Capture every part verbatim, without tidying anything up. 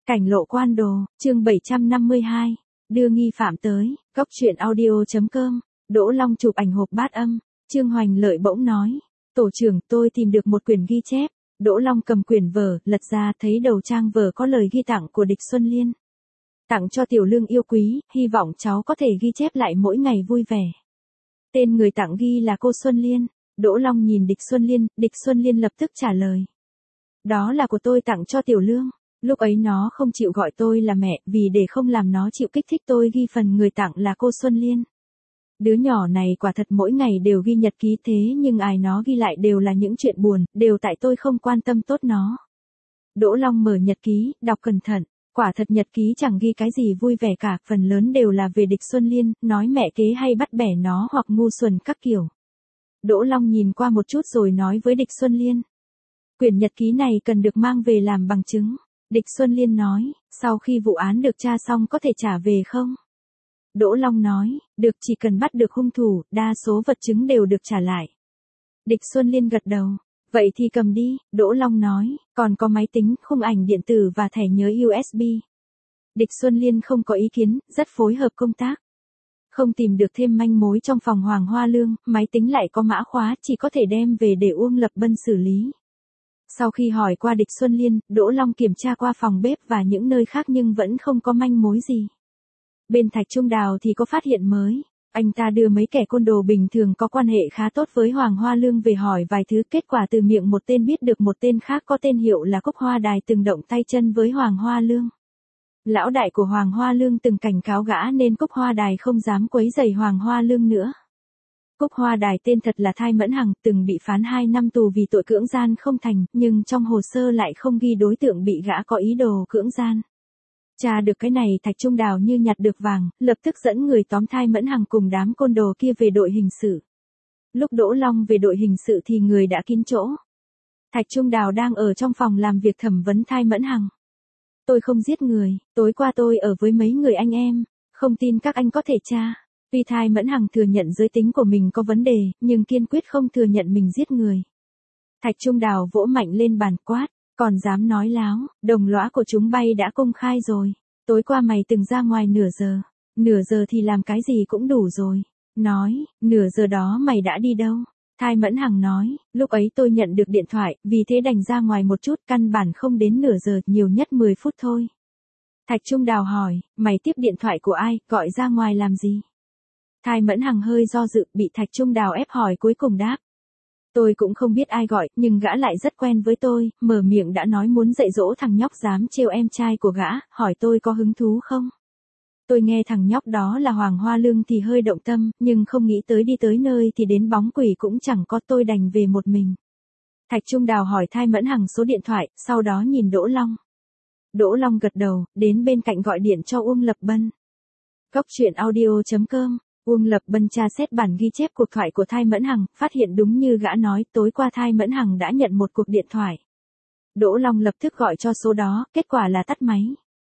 Cảnh lộ quan đồ, chương bảy trăm năm mươi hai, đưa nghi phạm tới, cốc truyện audio.com, Đỗ Long chụp ảnh hộp bát âm, Trương Hoành Lợi bỗng nói, tổ trưởng tôi tìm được một quyển ghi chép, Đỗ Long cầm quyển vở, lật ra thấy đầu trang vở có lời ghi tặng của Địch Xuân Liên. Tặng cho Tiểu Lương yêu quý, hy vọng cháu có thể ghi chép lại mỗi ngày vui vẻ. Tên người tặng ghi là cô Xuân Liên, Đỗ Long nhìn Địch Xuân Liên, Địch Xuân Liên lập tức trả lời. Đó là của tôi tặng cho Tiểu Lương. Lúc ấy nó không chịu gọi tôi là mẹ, vì để không làm nó chịu kích thích tôi ghi phần người tặng là cô Xuân Liên. Đứa nhỏ này quả thật mỗi ngày đều ghi nhật ký thế nhưng ai nó ghi lại đều là những chuyện buồn, đều tại tôi không quan tâm tốt nó. Đỗ Long mở nhật ký, đọc cẩn thận, quả thật nhật ký chẳng ghi cái gì vui vẻ cả, phần lớn đều là về Địch Xuân Liên, nói mẹ kế hay bắt bẻ nó hoặc ngu xuẩn các kiểu. Đỗ Long nhìn qua một chút rồi nói với Địch Xuân Liên. Quyển nhật ký này cần được mang về làm bằng chứng. Địch Xuân Liên nói, sau khi vụ án được tra xong có thể trả về không? Đỗ Long nói, được, chỉ cần bắt được hung thủ, đa số vật chứng đều được trả lại. Địch Xuân Liên gật đầu, vậy thì cầm đi, Đỗ Long nói, còn có máy tính, khung ảnh điện tử và thẻ nhớ u ét bê. Địch Xuân Liên không có ý kiến, rất phối hợp công tác. Không tìm được thêm manh mối trong phòng Hoàng Hoa Lương, máy tính lại có mã khóa, chỉ có thể đem về để Uông Lập Bân xử lý. Sau khi hỏi qua Địch Xuân Liên, Đỗ Long kiểm tra qua phòng bếp và những nơi khác nhưng vẫn không có manh mối gì. Bên Thạch Trung Đào thì có phát hiện mới. Anh ta đưa mấy kẻ côn đồ bình thường có quan hệ khá tốt với Hoàng Hoa Lương về hỏi vài thứ, kết quả từ miệng một tên biết được một tên khác có tên hiệu là Cúc Hoa Đài từng động tay chân với Hoàng Hoa Lương. Lão đại của Hoàng Hoa Lương từng cảnh cáo gã nên Cúc Hoa Đài không dám quấy rầy Hoàng Hoa Lương nữa. Cúc Hoa Đài tên thật là Thai Mẫn Hằng, từng bị phán hai năm tù vì tội cưỡng gian không thành, nhưng trong hồ sơ lại không ghi đối tượng bị gã có ý đồ cưỡng gian. Tra được cái này Thạch Trung Đào như nhặt được vàng, lập tức dẫn người tóm Thai Mẫn Hằng cùng đám côn đồ kia về đội hình sự. Lúc Đỗ Long về đội hình sự thì người đã kín chỗ. Thạch Trung Đào đang ở trong phòng làm việc thẩm vấn Thai Mẫn Hằng. Tôi không giết người, tối qua tôi ở với mấy người anh em, không tin các anh có thể tra. Tuy Thai Mẫn Hằng thừa nhận giới tính của mình có vấn đề, nhưng kiên quyết không thừa nhận mình giết người. Thạch Trung Đào vỗ mạnh lên bàn quát, còn dám nói láo, đồng lõa của chúng bay đã công khai rồi. Tối qua mày từng ra ngoài nửa giờ, nửa giờ thì làm cái gì cũng đủ rồi. Nói, nửa giờ đó mày đã đi đâu? Thai Mẫn Hằng nói, lúc ấy tôi nhận được điện thoại, vì thế đành ra ngoài một chút, căn bản không đến nửa giờ, nhiều nhất mười phút thôi. Thạch Trung Đào hỏi, mày tiếp điện thoại của ai, gọi ra ngoài làm gì? Thai Mẫn Hằng hơi do dự, bị Thạch Trung Đào ép hỏi cuối cùng đáp. Tôi cũng không biết ai gọi, nhưng gã lại rất quen với tôi, mở miệng đã nói muốn dạy dỗ thằng nhóc dám trêu em trai của gã, hỏi tôi có hứng thú không? Tôi nghe thằng nhóc đó là Hoàng Hoa Lương thì hơi động tâm, nhưng không nghĩ tới đi tới nơi thì đến bóng quỷ cũng chẳng có, tôi đành về một mình. Thạch Trung Đào hỏi Thai Mẫn Hằng số điện thoại, sau đó nhìn Đỗ Long. Đỗ Long gật đầu, đến bên cạnh gọi điện cho Uông Lập Bân. Cốc truyện audio.com, Uông Lập Bân tra xét bản ghi chép cuộc thoại của Thai Mẫn Hằng, phát hiện đúng như gã nói, tối qua Thai Mẫn Hằng đã nhận một cuộc điện thoại. Đỗ Long lập tức gọi cho số đó, kết quả là tắt máy.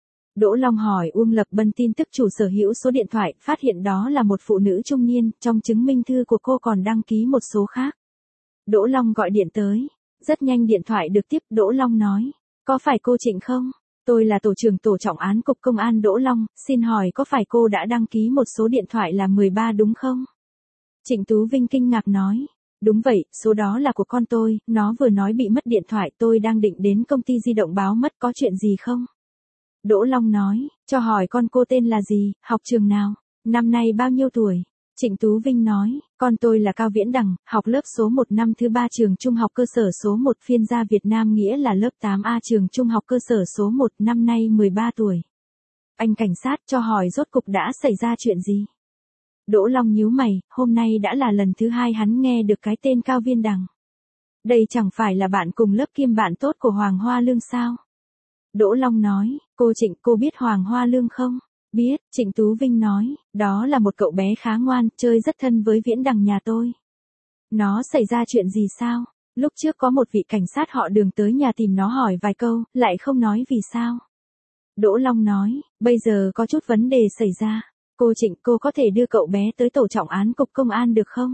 Đỗ Long hỏi Uông Lập Bân tin tức chủ sở hữu số điện thoại, phát hiện đó là một phụ nữ trung niên, trong chứng minh thư của cô còn đăng ký một số khác. Đỗ Long gọi điện tới, rất nhanh điện thoại được tiếp, Đỗ Long nói, có phải cô Trịnh không? Tôi là tổ trưởng tổ trọng án cục công an Đỗ Long, xin hỏi có phải cô đã đăng ký một số điện thoại là mười ba đúng không? Trịnh Tú Vinh kinh ngạc nói, đúng vậy, số đó là của con tôi, nó vừa nói bị mất điện thoại, tôi đang định đến công ty di động báo mất, có chuyện gì không? Đỗ Long nói, cho hỏi con cô tên là gì, học trường nào, năm nay bao nhiêu tuổi? Trịnh Tú Vinh nói, con tôi là Cao Viễn Đằng, học lớp số một năm thứ ba trường trung học cơ sở số một phiên gia Việt Nam nghĩa là lớp tám A trường trung học cơ sở số một, năm nay mười ba tuổi. Anh cảnh sát cho hỏi rốt cục đã xảy ra chuyện gì? Đỗ Long nhíu mày, hôm nay đã là lần thứ hai hắn nghe được cái tên Cao Viễn Đằng. Đây chẳng phải là bạn cùng lớp kiêm bạn tốt của Hoàng Hoa Lương sao? Đỗ Long nói, cô Trịnh, cô biết Hoàng Hoa Lương không? Biết, Trịnh Tú Vinh nói, đó là một cậu bé khá ngoan, chơi rất thân với Viễn Đằng nhà tôi. Nó xảy ra chuyện gì sao? Lúc trước có một vị cảnh sát họ Đường tới nhà tìm nó hỏi vài câu, lại không nói vì sao. Đỗ Long nói, bây giờ có chút vấn đề xảy ra. Cô Trịnh, cô có thể đưa cậu bé tới tổ trọng án cục công an được không?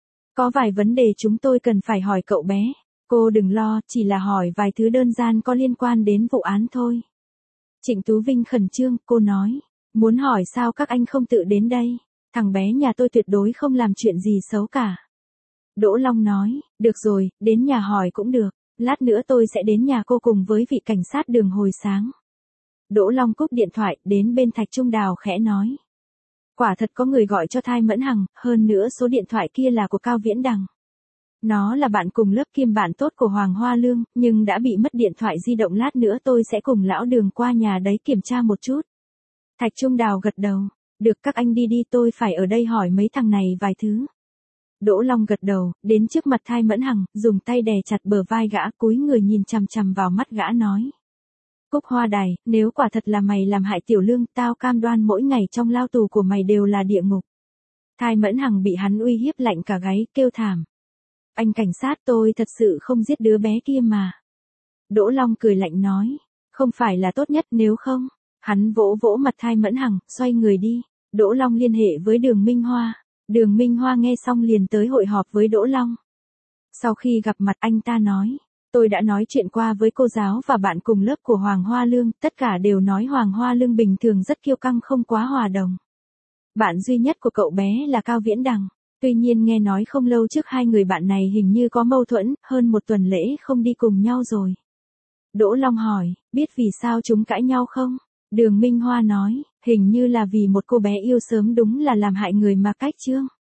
Có vài vấn đề chúng tôi cần phải hỏi cậu bé. Cô đừng lo, chỉ là hỏi vài thứ đơn giản có liên quan đến vụ án thôi. Trịnh Tú Vinh khẩn trương, cô nói. Muốn hỏi sao các anh không tự đến đây? Thằng bé nhà tôi tuyệt đối không làm chuyện gì xấu cả. Đỗ Long nói, được rồi, đến nhà hỏi cũng được. Lát nữa tôi sẽ đến nhà cô cùng với vị cảnh sát đường hồi sáng. Đỗ Long cúp điện thoại, đến bên Thạch Trung Đào khẽ nói. Quả thật có người gọi cho Thai Mẫn Hằng, hơn nữa số điện thoại kia là của Cao Viễn Đằng. Nó là bạn cùng lớp kiêm bạn tốt của Hoàng Hoa Lương, nhưng đã bị mất điện thoại di động, lát nữa tôi sẽ cùng lão Đường qua nhà đấy kiểm tra một chút. Thạch Trung Đào gật đầu, được các anh đi đi, tôi phải ở đây hỏi mấy thằng này vài thứ. Đỗ Long gật đầu, đến trước mặt Thai Mẫn Hằng, dùng tay đè chặt bờ vai gã, cúi người nhìn chằm chằm vào mắt gã nói. Cúc Hoa Đài, nếu quả thật là mày làm hại Tiểu Lương, tao cam đoan mỗi ngày trong lao tù của mày đều là địa ngục. Thai Mẫn Hằng bị hắn uy hiếp lạnh cả gáy, kêu thảm. Anh cảnh sát, tôi thật sự không giết đứa bé kia mà. Đỗ Long cười lạnh nói, không phải là tốt nhất nếu không. Hắn vỗ vỗ mặt Thai Mẫn Hằng, xoay người đi. Đỗ Long liên hệ với Đường Minh Hoa. Đường Minh Hoa nghe xong liền tới hội họp với Đỗ Long. Sau khi gặp mặt anh ta nói, tôi đã nói chuyện qua với cô giáo và bạn cùng lớp của Hoàng Hoa Lương, tất cả đều nói Hoàng Hoa Lương bình thường rất kiêu căng, không quá hòa đồng. Bạn duy nhất của cậu bé là Cao Viễn Đằng. Tuy nhiên nghe nói không lâu trước hai người bạn này hình như có mâu thuẫn, hơn một tuần lễ không đi cùng nhau rồi. Đỗ Long hỏi, biết vì sao chúng cãi nhau không? Đường Minh Hoa nói, hình như là vì một cô bé yêu sớm, đúng là làm hại người mà cách chương.